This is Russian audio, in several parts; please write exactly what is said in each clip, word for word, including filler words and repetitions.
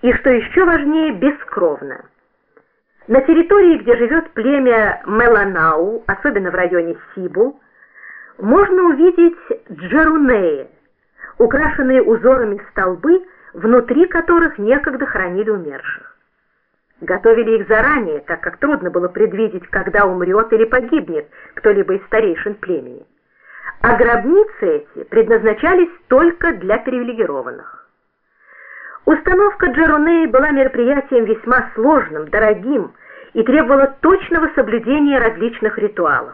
и, что еще важнее, бескровно. На территории, где живет племя Меланау, особенно в районе Сибу, можно увидеть джерунеи, украшенные узорами столбы, внутри которых некогда хоронили умерших. Готовили их заранее, так как трудно было предвидеть, когда умрет или погибнет кто-либо из старейшин племени. А гробницы эти предназначались только для привилегированных. Установка джерунеи была мероприятием весьма сложным, дорогим и требовала точного соблюдения различных ритуалов.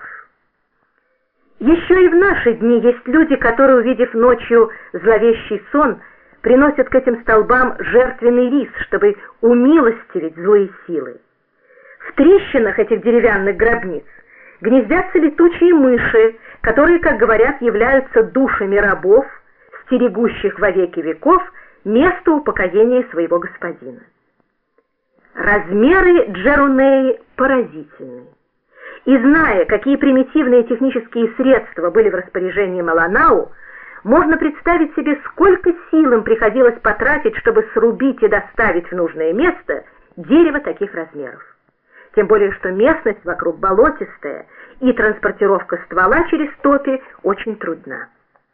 Еще и в наши дни есть люди, которые, увидев ночью зловещий сон, приносят к этим столбам жертвенный рис, чтобы умилостивить злые силы. В трещинах этих деревянных гробниц гнездятся летучие мыши, которые, как говорят, являются душами рабов, стерегущих во веки веков место упокоения своего господина. Размеры джерунеи поразительны. И зная, какие примитивные технические средства были в распоряжении Меланау, можно представить себе, сколько сил им приходилось потратить, чтобы срубить и доставить в нужное место дерево таких размеров. Тем более, что местность вокруг болотистая, и транспортировка ствола через топи очень трудна.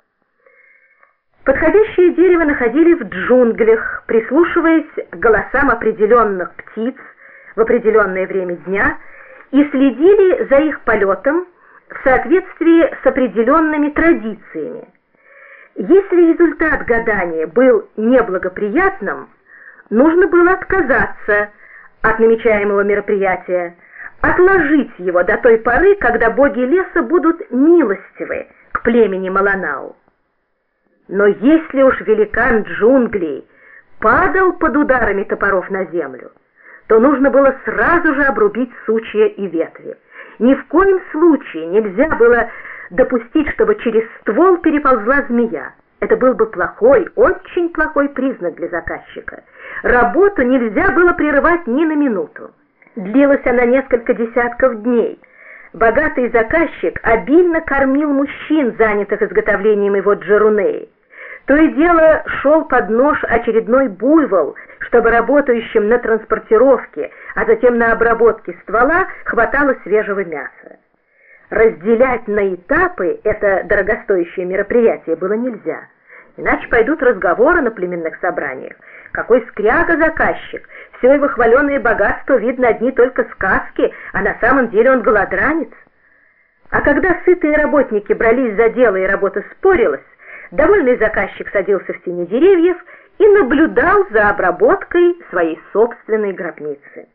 Подходящее дерево находили в джунглях, прислушиваясь к голосам определенных птиц в определенное время дня и следили за их полетом в соответствии с определенными традициями. Если результат гадания был неблагоприятным, нужно было отказаться от намечаемого мероприятия, отложить его до той поры, когда боги леса будут милостивы к племени Меланау. Но если уж великан джунглей падал под ударами топоров на землю, то нужно было сразу же обрубить сучья и ветви. Ни в коем случае нельзя было допустить, чтобы через ствол переползла змея. Это был бы плохой, очень плохой признак для заказчика. Работу нельзя было прерывать ни на минуту. Длилась она несколько десятков дней. Богатый заказчик обильно кормил мужчин, занятых изготовлением его джерунеи. То и дело шел под нож очередной буйвол, чтобы работающим на транспортировке, а затем на обработке ствола хватало свежего мяса. Разделять на этапы это дорогостоящее мероприятие было нельзя, иначе пойдут разговоры на племенных собраниях. Какой скряга заказчик, все его хваленое богатство, видно, одни только сказки, а на самом деле он голодранец. А когда сытые работники брались за дело и работа спорилась, довольный заказчик садился в тени деревьев и наблюдал за обработкой своей собственной гробницы.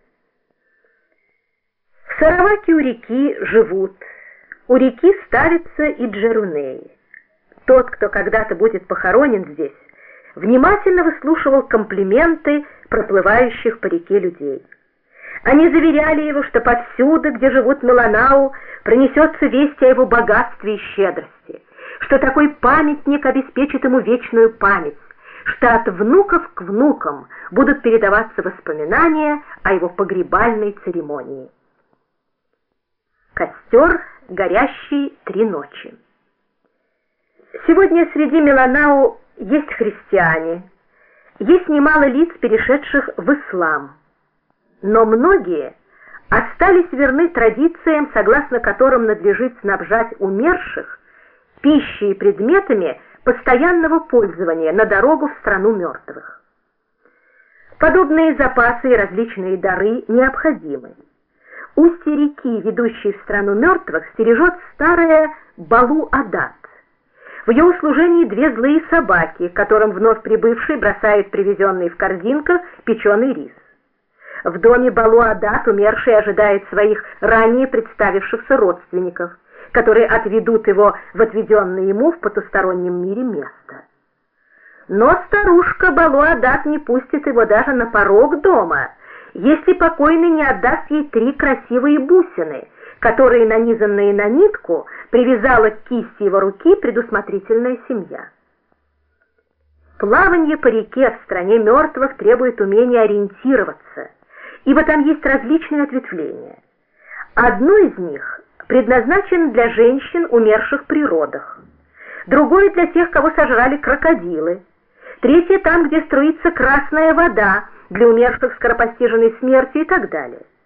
В Сараваке у реки живут, у реки ставятся и джерунеи. Тот, кто когда-то будет похоронен здесь, внимательно выслушивал комплименты проплывающих по реке людей. Они заверяли его, что повсюду, где живут Меланау, пронесется весть о его богатстве и щедрости, что такой памятник обеспечит ему вечную память, что от внуков к внукам будут передаваться воспоминания о его погребальной церемонии. Костер, горящий три ночи. Сегодня среди Меланау есть христиане, есть немало лиц, перешедших в ислам, но многие остались верны традициям, согласно которым надлежит снабжать умерших пищей и предметами постоянного пользования на дорогу в страну мертвых. Подобные запасы и различные дары необходимы. Устье реки, ведущей в страну мертвых, стережет старая Балу-Адат. В ее услужении две злые собаки, которым вновь прибывший бросает привезенный в корзинках печеный рис. В доме Балу-Адат умерший ожидает своих ранее представившихся родственников, которые отведут его в отведенное ему в потустороннем мире место. Но старушка Балу-Адат не пустит его даже на порог дома, если покойный не отдаст ей три красивые бусины, которые, нанизанные на нитку, привязала к кисти его руки предусмотрительная семья. Плавание по реке в стране мертвых требует умения ориентироваться, ибо там есть различные ответвления. Одно из них предназначено для женщин, умерших при родах, другое для тех, кого сожрали крокодилы, третье там, где струится красная вода, для умерших скоропостижной смертью и так далее.